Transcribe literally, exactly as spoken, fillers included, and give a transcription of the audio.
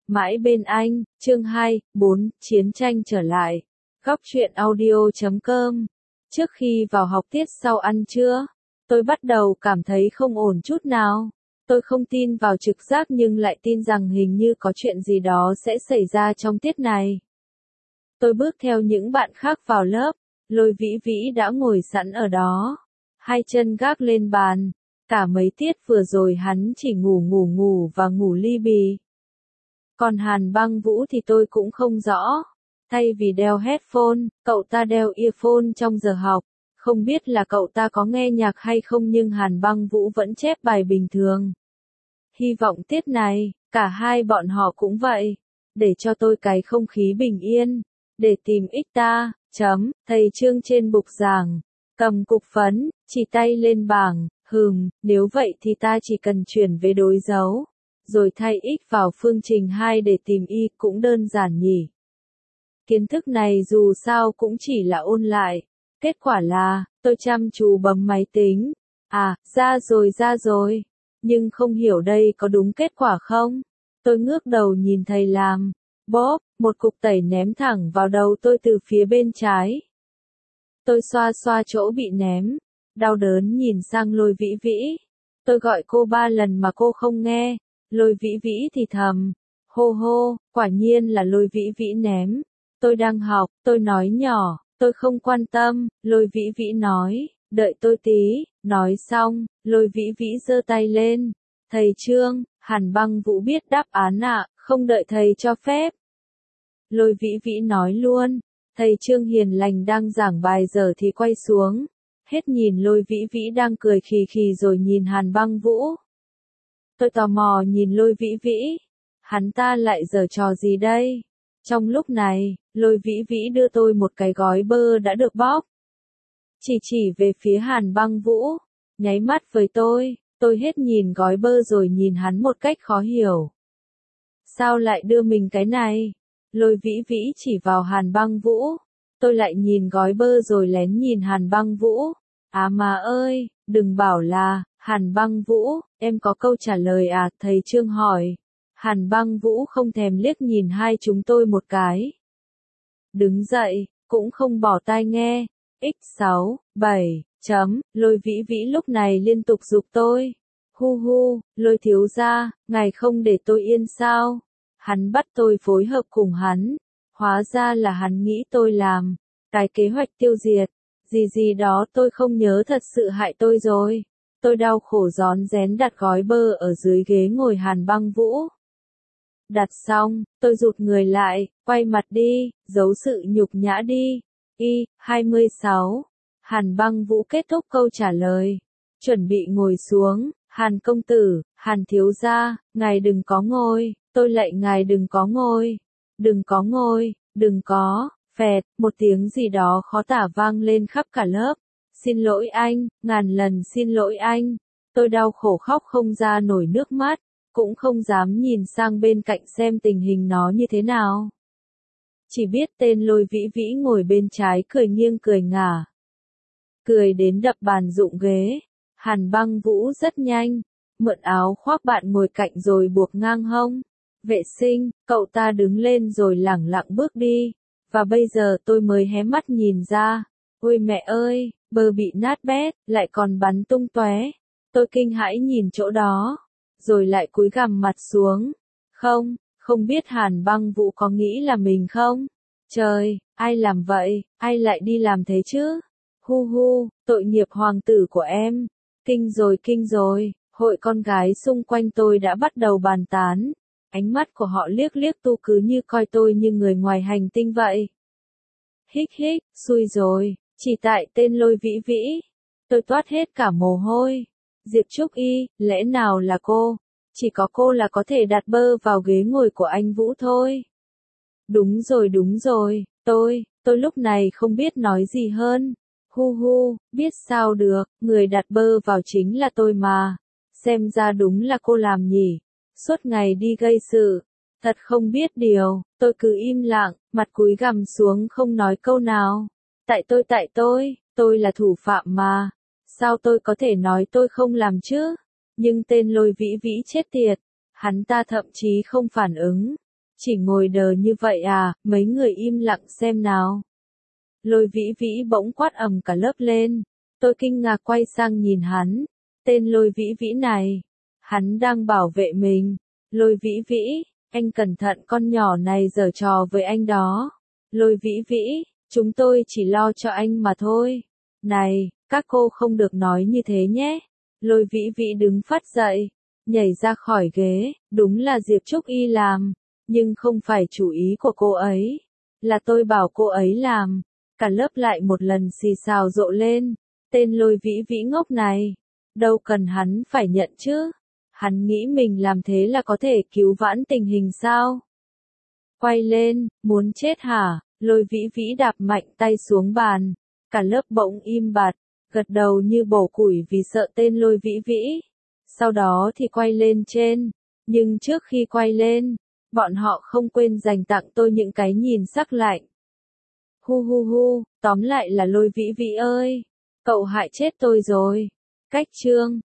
Mãi bên anh, chương hai, bốn, chiến tranh trở lại. Góc truyện audio chấm com. Trước khi vào học tiết sau ăn trưa, tôi bắt đầu cảm thấy không ổn chút nào. Tôi không tin vào trực giác nhưng lại tin rằng hình như có chuyện gì đó sẽ xảy ra trong tiết này. Tôi bước theo những bạn khác vào lớp, Lôi Vĩ Vĩ đã ngồi sẵn ở đó, hai chân gác lên bàn. Cả mấy tiết vừa rồi hắn chỉ ngủ ngủ ngủ và ngủ li bì. Còn Hàn Băng Vũ thì tôi cũng không rõ. Thay vì đeo headphone, cậu ta đeo earphone trong giờ học. Không biết là cậu ta có nghe nhạc hay không nhưng Hàn Băng Vũ vẫn chép bài bình thường. Hy vọng tiết này, cả hai bọn họ cũng vậy. Để cho tôi cái không khí bình yên. Để tìm ích ta, chấm, thầy Trương trên bục giảng. Cầm cục phấn, chỉ tay lên bảng, hừm, nếu vậy thì ta chỉ cần chuyển về đối dấu. Rồi thay x vào phương trình hai để tìm y cũng đơn giản nhỉ. Kiến thức này dù sao cũng chỉ là ôn lại. Kết quả là, tôi chăm chú bấm máy tính. À, ra rồi ra rồi. Nhưng không hiểu đây có đúng kết quả không? Tôi ngước đầu nhìn thầy làm. Bóp, một cục tẩy ném thẳng vào đầu tôi từ phía bên trái. Tôi xoa xoa chỗ bị ném. Đau đớn nhìn sang Lôi Vĩ Vĩ. Tôi gọi cô ba lần mà cô không nghe. Lôi Vĩ Vĩ thì thầm. Hô hô, quả nhiên là Lôi Vĩ Vĩ ném. Tôi đang học, tôi nói nhỏ, tôi không quan tâm. Lôi Vĩ Vĩ nói, đợi tôi tí. Nói xong, Lôi Vĩ Vĩ giơ tay lên. Thầy Trương, Hàn Băng Vũ biết đáp án ạ, không đợi thầy cho phép. Lôi Vĩ Vĩ nói luôn. Thầy Trương hiền lành đang giảng bài giờ thì quay xuống. Hết nhìn Lôi Vĩ Vĩ đang cười khì khì rồi nhìn Hàn Băng Vũ. Tôi tò mò nhìn Lôi Vĩ Vĩ. Hắn ta lại giở trò gì đây? Trong lúc này, Lôi Vĩ Vĩ đưa tôi một cái gói bơ đã được bóp. Chỉ chỉ về phía Hàn Băng Vũ. Nháy mắt với tôi, tôi hết nhìn gói bơ rồi nhìn hắn một cách khó hiểu. Sao lại đưa mình cái này? Lôi Vĩ Vĩ chỉ vào Hàn Băng Vũ. Tôi lại nhìn gói bơ rồi lén nhìn Hàn Băng Vũ. À mà ơi, đừng bảo là, Hàn Băng Vũ, em có câu trả lời à? Thầy Trương hỏi. Hàn Băng Vũ không thèm liếc nhìn hai chúng tôi một cái. Đứng dậy, cũng không bỏ tai nghe. x sáu, bảy, chấm, Lôi Vĩ Vĩ lúc này liên tục giục tôi. Hu hu, Lôi thiếu gia, ngài không để tôi yên sao? Hắn bắt tôi phối hợp cùng hắn. Hóa ra là hắn nghĩ tôi làm cái kế hoạch tiêu diệt. Gì gì đó tôi không nhớ, thật sự hại tôi rồi. Tôi đau khổ rón rén đặt gói bơ ở dưới ghế ngồi Hàn Băng Vũ. Đặt xong, tôi rụt người lại, quay mặt đi, giấu sự nhục nhã đi. Y, hai mươi sáu. Hàn Băng Vũ kết thúc câu trả lời. Chuẩn bị ngồi xuống. Hàn công tử, Hàn thiếu gia, ngài đừng có ngồi. Tôi lạy ngài đừng có ngồi. Đừng có ngồi, đừng có. Phẹt, một tiếng gì đó khó tả vang lên khắp cả lớp. Xin lỗi anh, ngàn lần xin lỗi anh. Tôi đau khổ khóc không ra nổi nước mắt, cũng không dám nhìn sang bên cạnh xem tình hình nó như thế nào. Chỉ biết tên Lôi Vĩ Vĩ ngồi bên trái cười nghiêng cười ngả. Cười đến đập bàn rụng ghế. Hàn Băng Vũ rất nhanh, mượn áo khoác bạn ngồi cạnh rồi buộc ngang hông. Vệ sinh, cậu ta đứng lên rồi lẳng lặng bước đi. Và bây giờ tôi mới hé mắt nhìn ra. Ôi mẹ ơi, bơ bị nát bét, lại còn bắn tung tóe. Tôi kinh hãi nhìn chỗ đó, rồi lại cúi gằm mặt xuống. Không, không biết Hàn Băng Vũ có nghĩ là mình không? Trời, ai làm vậy, ai lại đi làm thế chứ? Hu hu, tội nghiệp hoàng tử của em. Kinh rồi kinh rồi, hội con gái xung quanh tôi đã bắt đầu bàn tán. Ánh mắt của họ liếc liếc tu cứ như coi tôi như người ngoài hành tinh vậy. Hích hích, xui rồi, chỉ tại tên Lôi Vĩ Vĩ. Tôi toát hết cả mồ hôi. Diệp Trúc Y, lẽ nào là cô? Chỉ có cô là có thể đặt bơ vào ghế ngồi của anh Vũ thôi. Đúng rồi đúng rồi, tôi, tôi lúc này không biết nói gì hơn. Hu hu, biết sao được, người đặt bơ vào chính là tôi mà. Xem ra đúng là cô làm nhỉ. Suốt ngày đi gây sự. Thật không biết điều, tôi cứ im lặng, mặt cúi gằm xuống không nói câu nào. Tại tôi tại tôi, tôi là thủ phạm mà. Sao tôi có thể nói tôi không làm chứ? Nhưng tên Lôi Vĩ Vĩ chết tiệt. Hắn ta thậm chí không phản ứng. Chỉ ngồi đờ như vậy à, mấy người im lặng xem nào. Lôi Vĩ Vĩ bỗng quát ầm cả lớp lên. Tôi kinh ngạc quay sang nhìn hắn. Tên Lôi Vĩ Vĩ này, hắn đang bảo vệ mình. Lôi Vĩ Vĩ, anh cẩn thận, con nhỏ này giở trò với anh đó. Lôi Vĩ Vĩ, chúng tôi chỉ lo cho anh mà thôi. Này, các cô không được nói như thế nhé. Lôi Vĩ Vĩ đứng phát dậy, nhảy ra khỏi ghế, đúng là Diệp Trúc Y làm, nhưng không phải chủ ý của cô ấy, là tôi bảo cô ấy làm. Cả lớp lại một lần xì xào rộ lên, tên Lôi Vĩ Vĩ ngốc này, đâu cần hắn phải nhận chứ, hắn nghĩ mình làm thế là có thể cứu vãn tình hình sao? Quay lên, muốn chết hả? Lôi Vĩ Vĩ đạp mạnh tay xuống bàn, cả lớp bỗng im bặt, gật đầu như bổ củi vì sợ tên Lôi Vĩ Vĩ. Sau đó thì quay lên trên, nhưng trước khi quay lên, bọn họ không quên dành tặng tôi những cái nhìn sắc lạnh. Hu hu hu, tóm lại là Lôi Vĩ Vĩ ơi, cậu hại chết tôi rồi. Cách chương